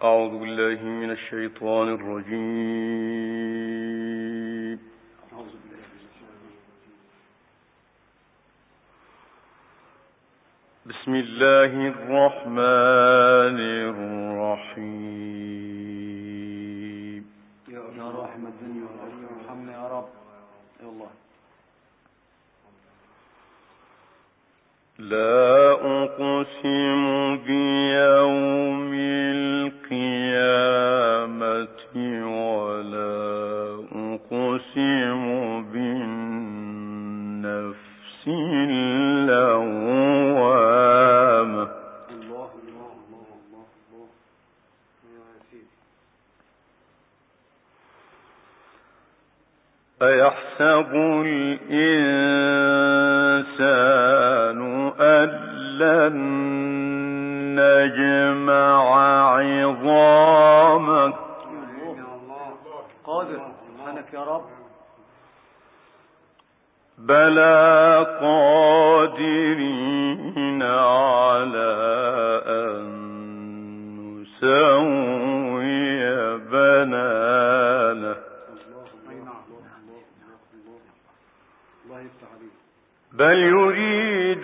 أعوذ بالله من الشيطان الرجيم. بسم الله الرحمن الرحيم. يا رحمة الدنيا والآخرة ارحمنا يا رب. يا الله. لا أقسم بيوم القيامة ولا أقسم بالنفس اللوامة. الله الله الله الله الله يا سيدي. أيحسب الإنسان أن لن نجمع عظامه. قادر سبحانك يا رب. بلى قادرين على أن نسوي بنانه. بل يريد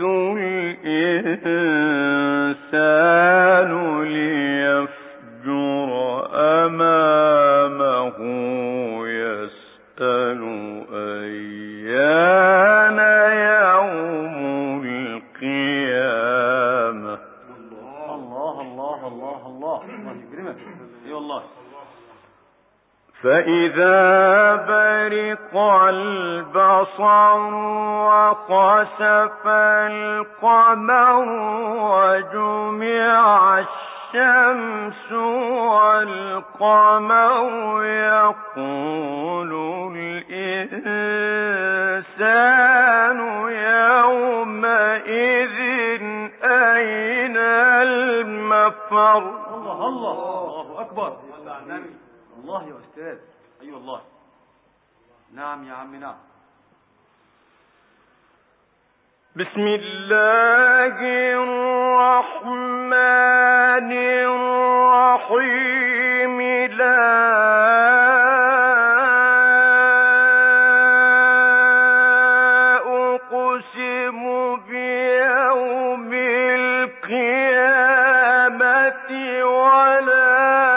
الإنسان ليفجر أمامه يسأل أيان يوم القيامة. الله الله الله الله الله يكرمك. اي والله. فإذا برق البصر وخسف القمر وجمع الشمس والقمر يقول الإنسان يومئذ أين المفر. الله الله الله أكبر. الله يا أستاذ. أيوة الله. نعم يا عم نعم. بسم الله الرحمن الرحيم. لا أقسم بيوم القيامة ولا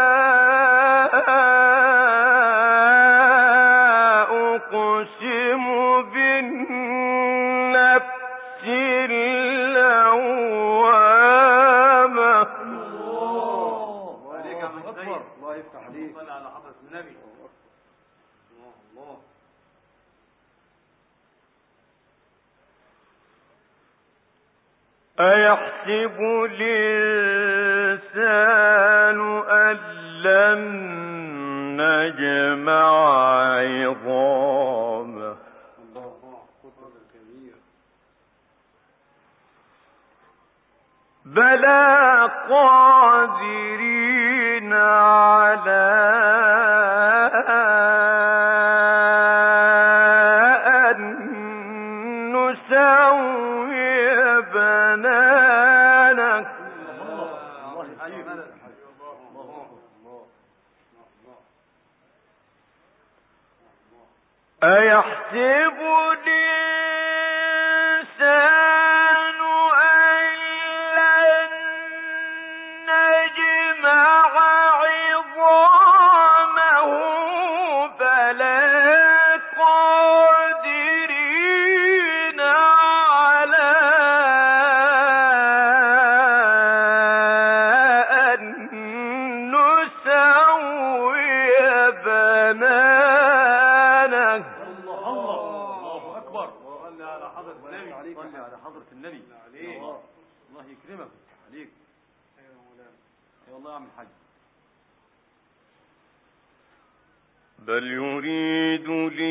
أقسم بالنفس اللوامة. الله عليك يا عم السيد. الله يفتح عليك. صل على حضرة النبي. الله. أيحسب الإنسان أن لن نجمع عظامه. بلى قادرين على أن نسوي بنانه. أيحسب الإنسان أن لن نجمع عظامه بلى قادرين على أن نسوي بنانه. الله أكبر. صل على حضرة النبي. صل على حضرة النبي. الله يكرمك عليك. أيوة والله يا عم الحاج. بل يريد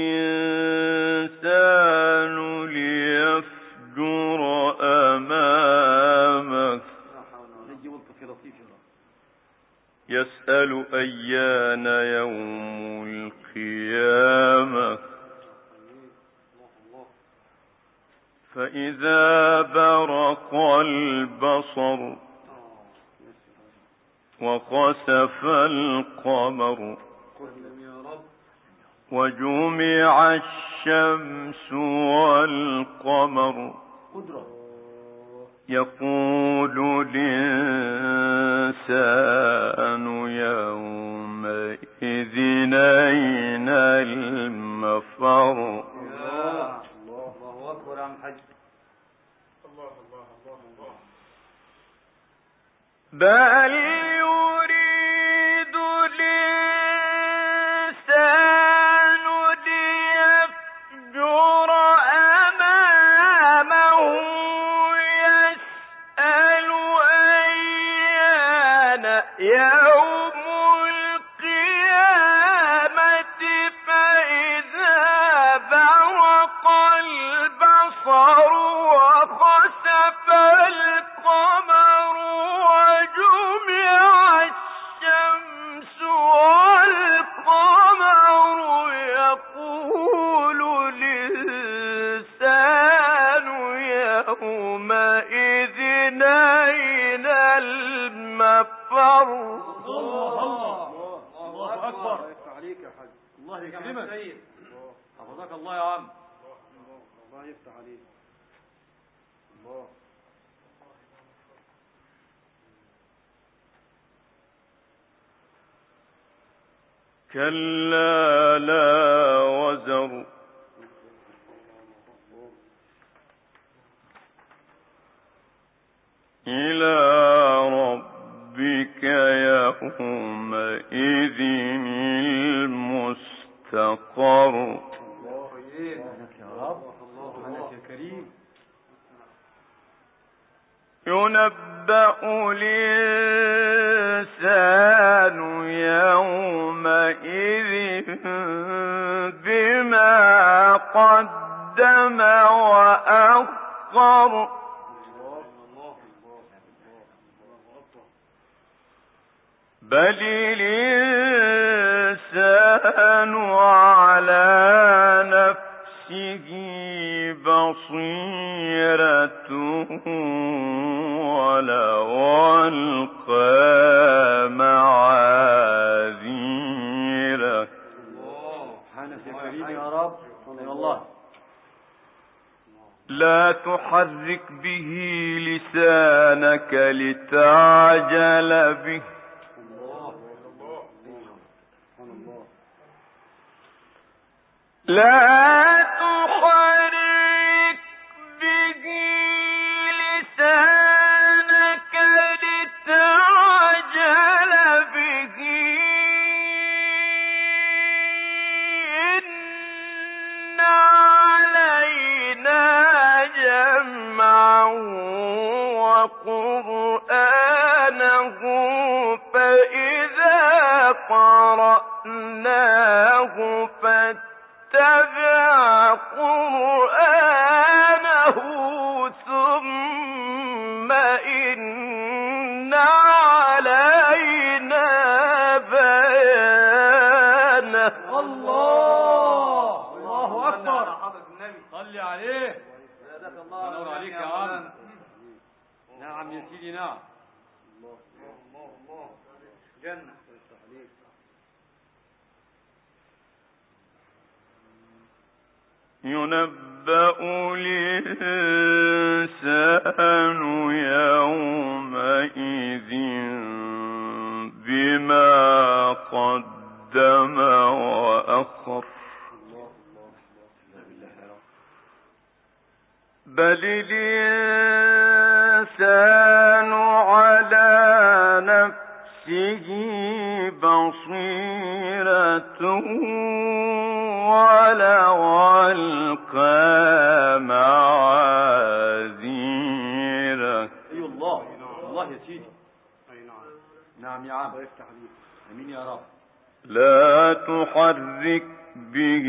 الإنسان ليفجر أمامه يسأل أيان يوم القيامة. فإذا برق البصر وخسف القمر وجمع الشمس والقمر يقول الإنسان يومئذ أين المفر. الله أكبر يا عم الحاج. بل يريد الإنسان ليفجر أمامه يسأل أيان يوم القيامة فإذا برق البصر وخسف القمر وجمع الشمس والقمر يقول الإنسان يومئذ أين المفر. الله أكبر. عليك يا حاج. الله يكرمك. حفظك الله يا عم. الله يفتح عليك. الله. كلا لا وزر إلى ربك يومئذ المستقر. ينبأ الإنسان يومئذ بما قدم وأخر. بل الإنسان على نفسه بصيرة ولو ألقى معاذيره. سبحانك يا كريم يا رب. الله. لا تحرك به لسانك لتعجل به لا تحرك به لسانك لتعجل به إن علينا جمعه وقرآنه فإذا قرأناه فاتبع قرآنه ثم إن علينا بيانه. الله أكبر. صلي عليه. نور عليك يا عم. نعم يا سيدي نعم. الله جنة. ينبأ الإنسان يومئذ بما قدم وأخر. بل الإنسان على نفسه بصيرة ولو ألقى معاذيره. الله يا سيدي. نعم يا عم. امين يا رب. لا تحرك به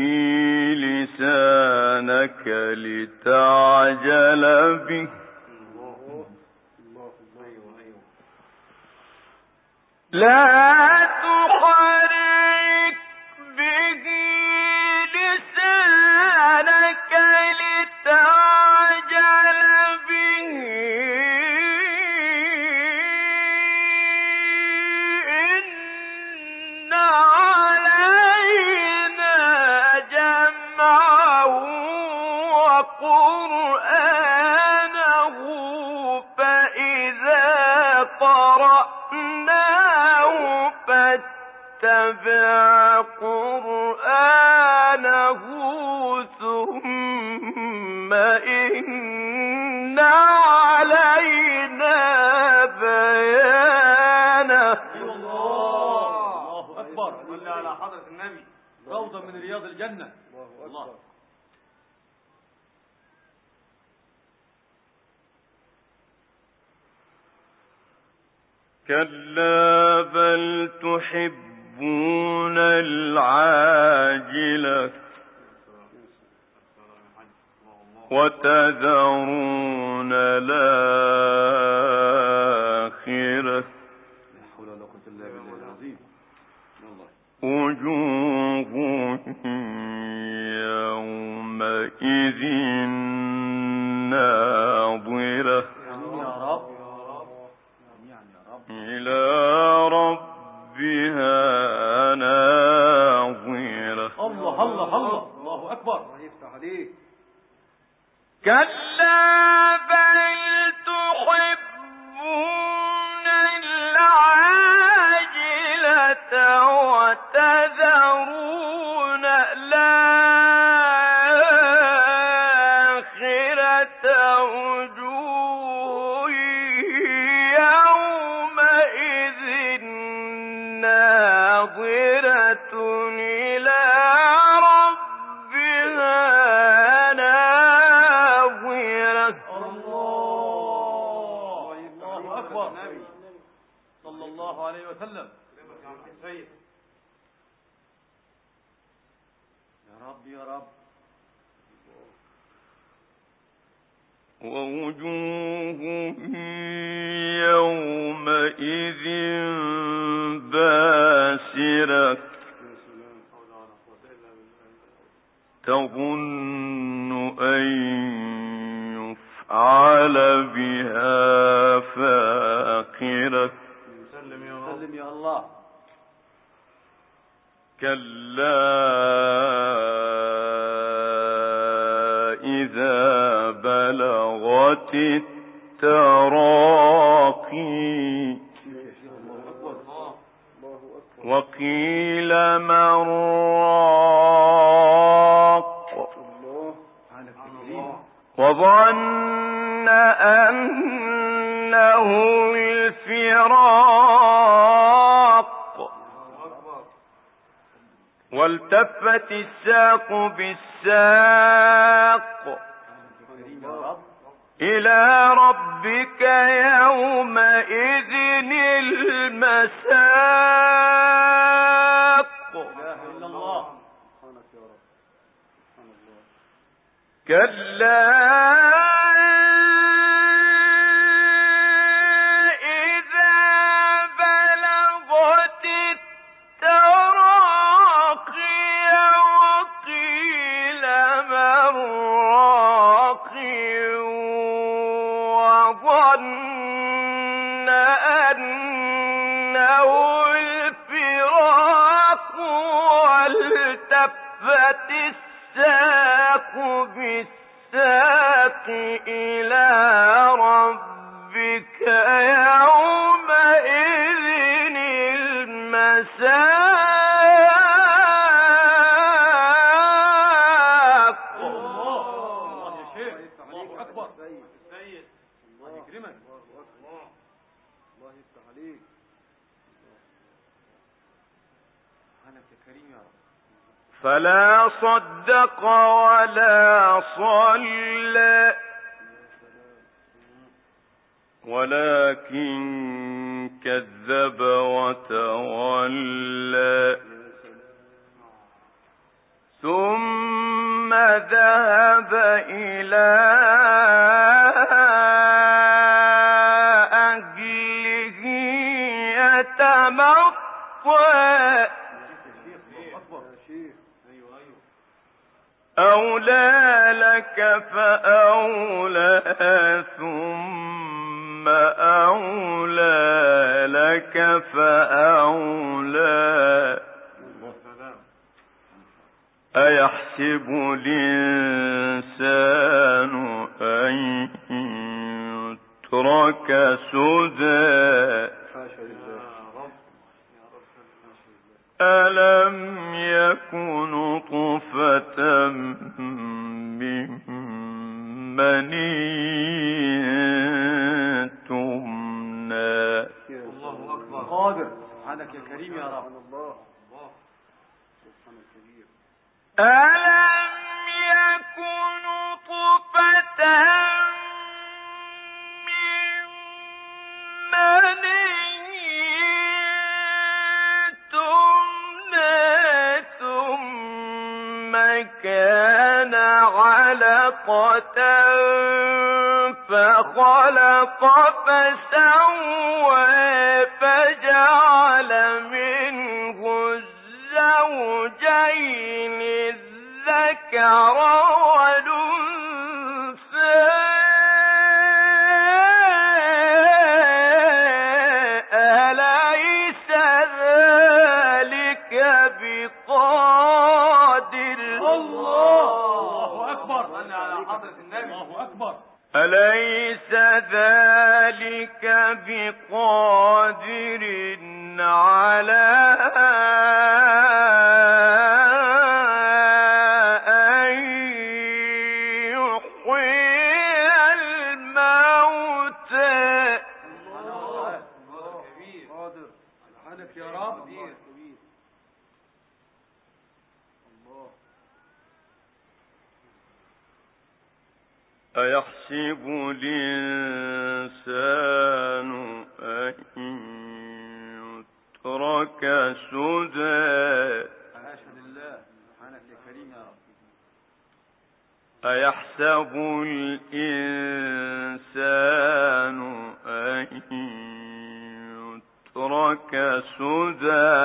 لسانك لتعجل به لا تحرك به لسانك لتعجل به واتبع قرآنه ثم إن علينا بيانه. الله أكبر. صل على حضرة النبي، روضة من رياض الجنة. الله. كلا بل تحبون العاجلة وتذرون الآخرة وجوه يومئذ ناظرة إلى ربها ناظرة. الله الله الله، الله أكبر. كلا بل تحبون العاجلة وتذرون الآخرة وجوه يومئذ ناظرة إلى ربها ناظرة. الله أكبر. صلى الله عليه وسلم. يا رب يا رب. ووجوه يومئذ باسرة تظن أن يفعل بها فاقرة. سلم يا الله. كلا إذا بلغت التراقي وقيل من راق وظن أنه الفراق والتفت الساق بالساق إلى ربك يومئذ المساق. كلا الساق بالساق إلى ربك يومئذ المساق. الله يا شيخ. الله أكبر. سيد الله يكرمك. الله يفتح عليك. سبحانك يا كريم يا رب. فلا صدق ولا صلى ولكن كذب وتولى ثم ذهب إلى أهله يتمطى. أولى لك فأولى ثم أولى لك فأولى أيحسب الإنسان أن يترك سدى ألم يكن نطفة من مني تمنى. الله أكبر. قادر سبحانك يا كريم يا رب. ألم يكن نطفة من مني تمنى ثم كان علقة فخلق فسوى فجعل منه الزوجين الذكر والأنثى أليس ذلك بقادر. الله أكبر. صل على حضرة النبي. الله أكبر. أليس ذلك بقادر على أن يحيي الموتى. الله كبير. قادر سبحانك يا رب. أيحسب الإنسان أن يترك سدى. حاشا لله سبحانك يا كريم يا رب. أيحسب الإنسان أن يترك سدى.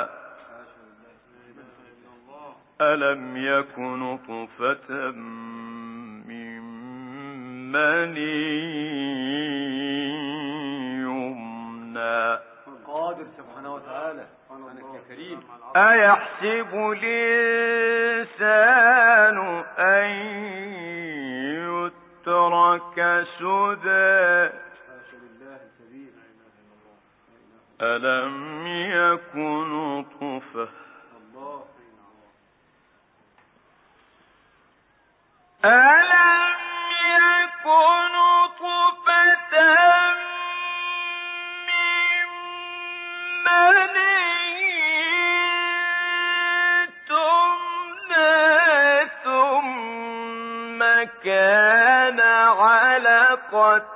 ألم يكن نطفة من مني يمنى. قادر سبحانه وتعالى. سبحانك يا كريم. أيحسب الإنسان أن يترك سدى. ألم يكن نطفة ألم يكن نطفة من مني تمنى ثم كان علقة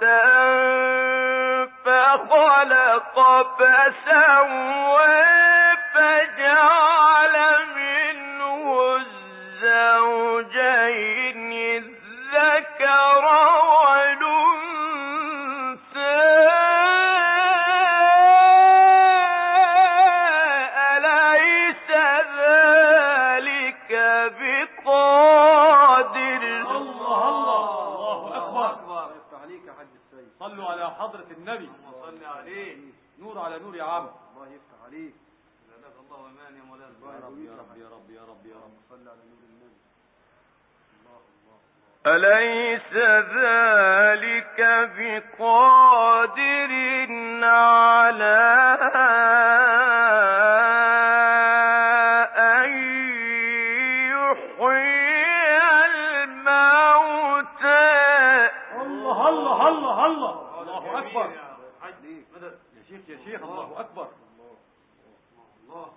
فخلق فسوى فجعل منه الزوجين الذكر والأنثى أليس ذلك بقادر. الله أكبر. يفتح عليك يا حاج السيد. صلوا على حضرة النبي. صل عليه. نور على نور يا عم. الله يفتح عليك. جزاك الله ومان يا مولانا. يا رب يا رب يا رب يا رب. صل على نور النبي. أليس ذلك بقادر على أن يحيي الموتى. الله الله الله الله. الله أكبر. يا شيخ الله أكبر. الله.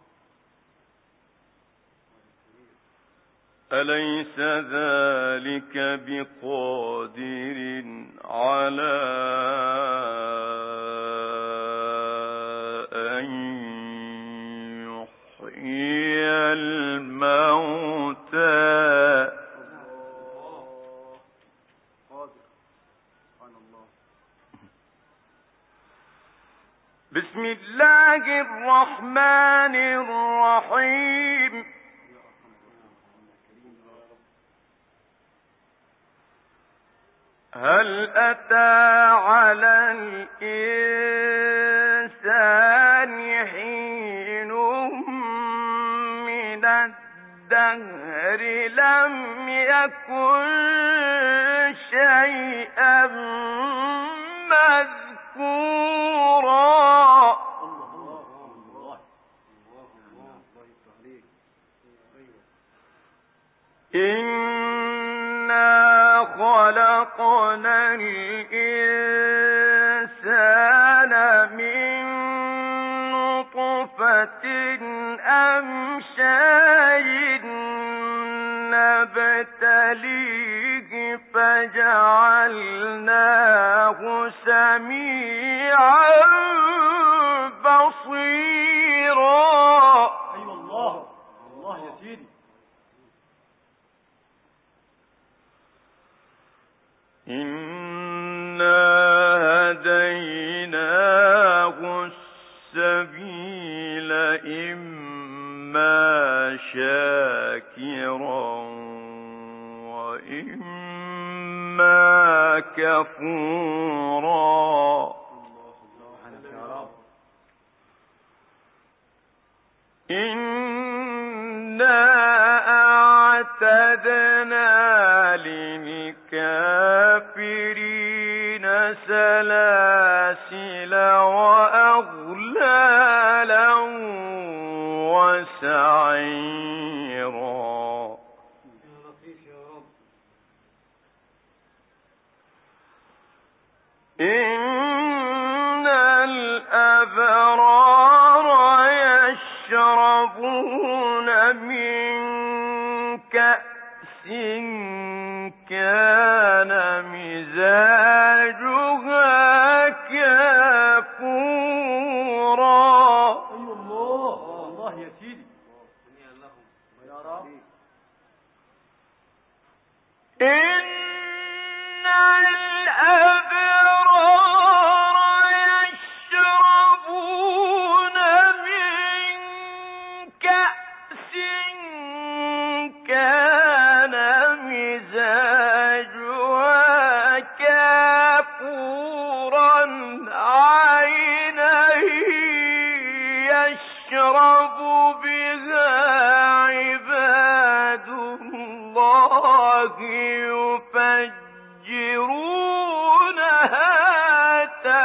أليس ذلك بقادر على أن يحيي الموتى. بسم الله الرحمن الرحيم. هل أتى على الإنسان حين من الدهر لم يكن شيئا مذكورا. إنا خلقنا الإنسان من نطفة أمشاج نبتليه فجعلناه سميعا بصيرا. أيوة الله الله يا سيدي. إنا هديناه السبيل إما شاكرا وإما كفورا. إنا أعتدنا للكافرين سلاسل وأغلالا وسعيرا. إن الأبرار يشربون من كأس كان مزاجها كافورا. أيوة الله الله يا سيدي. يا رب. إن الأبرار يشربون من كأس كان مزاجها كافورا عينا يشرب بها عباد الله يفجرونها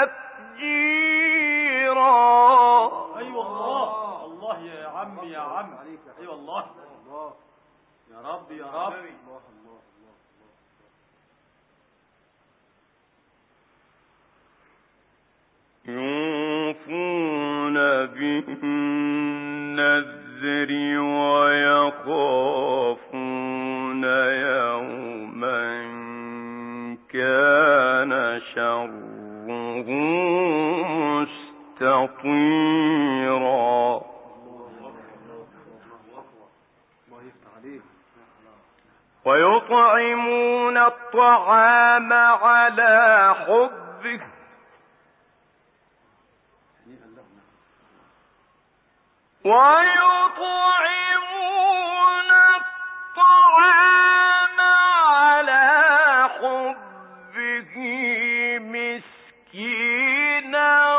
تفجيرا. أيوة الله الله يا عمي يا عم. أيوة الله يا رب يا رب. يوفون بالنذر ويخافون يوما كان شره مستطيرا. ويطعمون الطعام على حبه ويطعمون الطعام على حبه مسكينا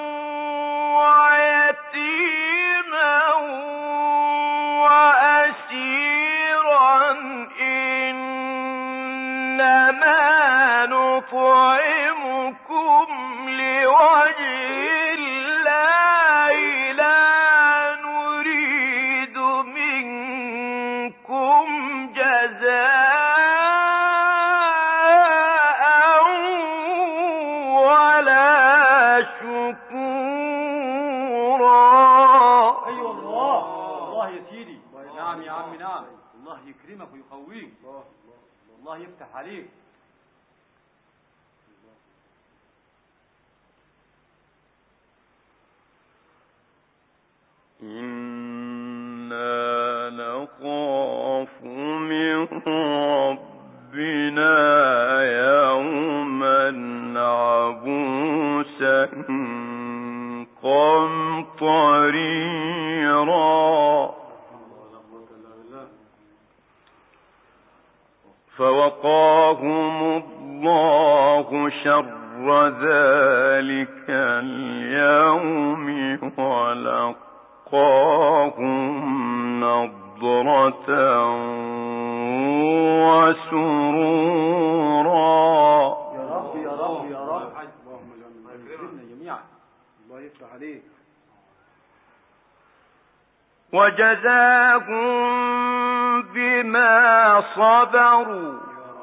ويتيما وأسيرا إنما نطعمكم لوجه الله لا نريد منكم جزاء ولا شكورا. أيوة الله الله يا سيدي. نعم يا عمي نعم. الله يكرمك ويقويك. الله يفتح عليك. إنا نخاف من ربنا يوما عبوسا قمطريرا. فوقاهم الله شر ذلك اليوم ولقاهم نضرة وسرورا. يا رب يا رب يا رب. اللهم اجعلنا جميعا. الله يفتح عليك. وجزاهم بما صبروا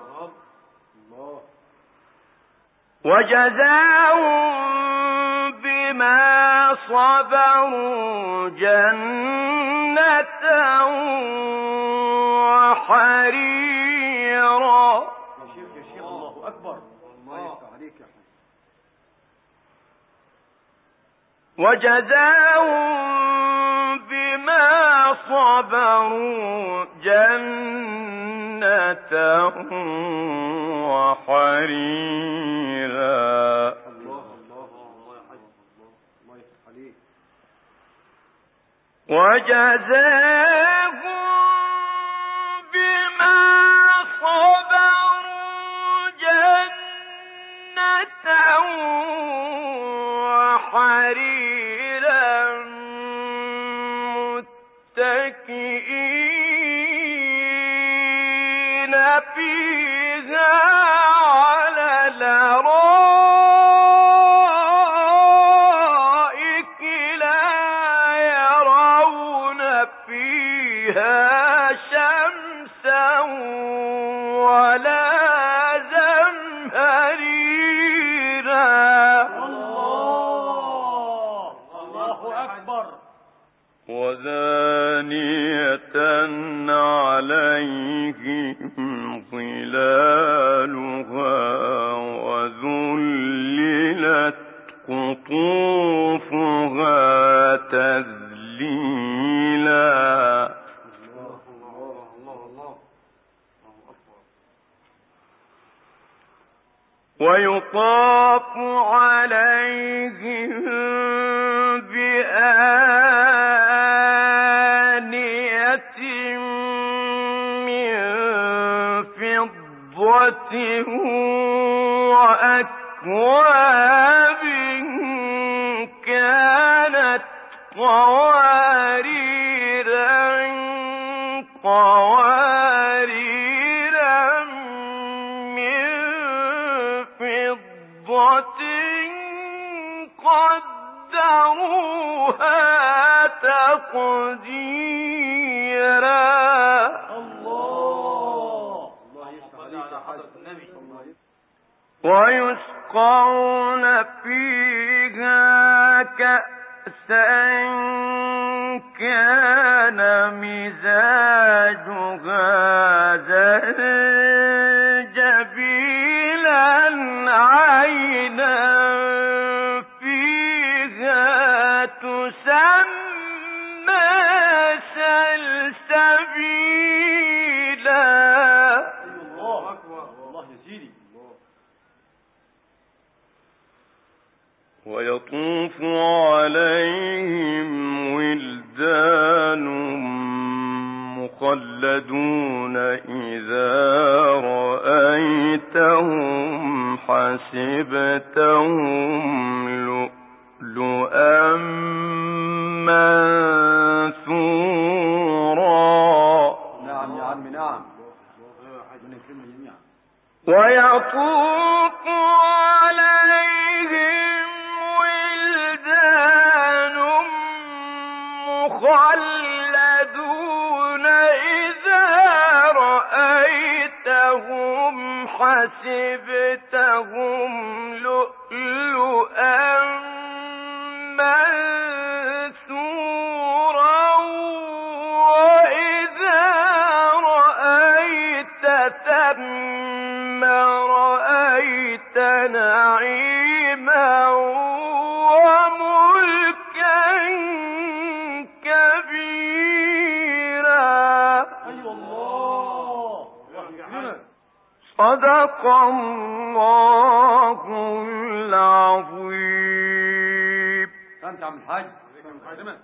جنة وحريرا. يا شيخ الله أكبر. الله يفتح عليك يا حبيبي. وجزاهم بما صبروا جنة وحريرا. وجزاهم بما صبروا جنة وحريرا متكئين فيها على الأرائك لا يرون فيها شمسا ولا زمهريرا. الله أكبر. ودانية عليهم ظلالها وذللت قطوفها تذليلا. ويطاف عليهم بآنية من فضة وأكواب كانت قواريرا من فضة قدروها تقديرا. الله يفتح على حضرة النبي. ويسقون فيها كأسا كان مزاجها زنجبيلا عينا فيها تسمى سلسبيلا. الله أكبر. الله يزيدي. ويطوف عليهم ولدان مخلدون إذا رأيتهم حسبتهم لؤلؤا منثورا. نعم يا عم نعم. ويطوف عليهم ولدان مخلدون إذا رأيتهم حسبتهم لؤلؤا منثورا وإذا رأيت ثم رأيت نعيما وملكا كبيرا. صدق الله العظيم. أنت عم الحاج.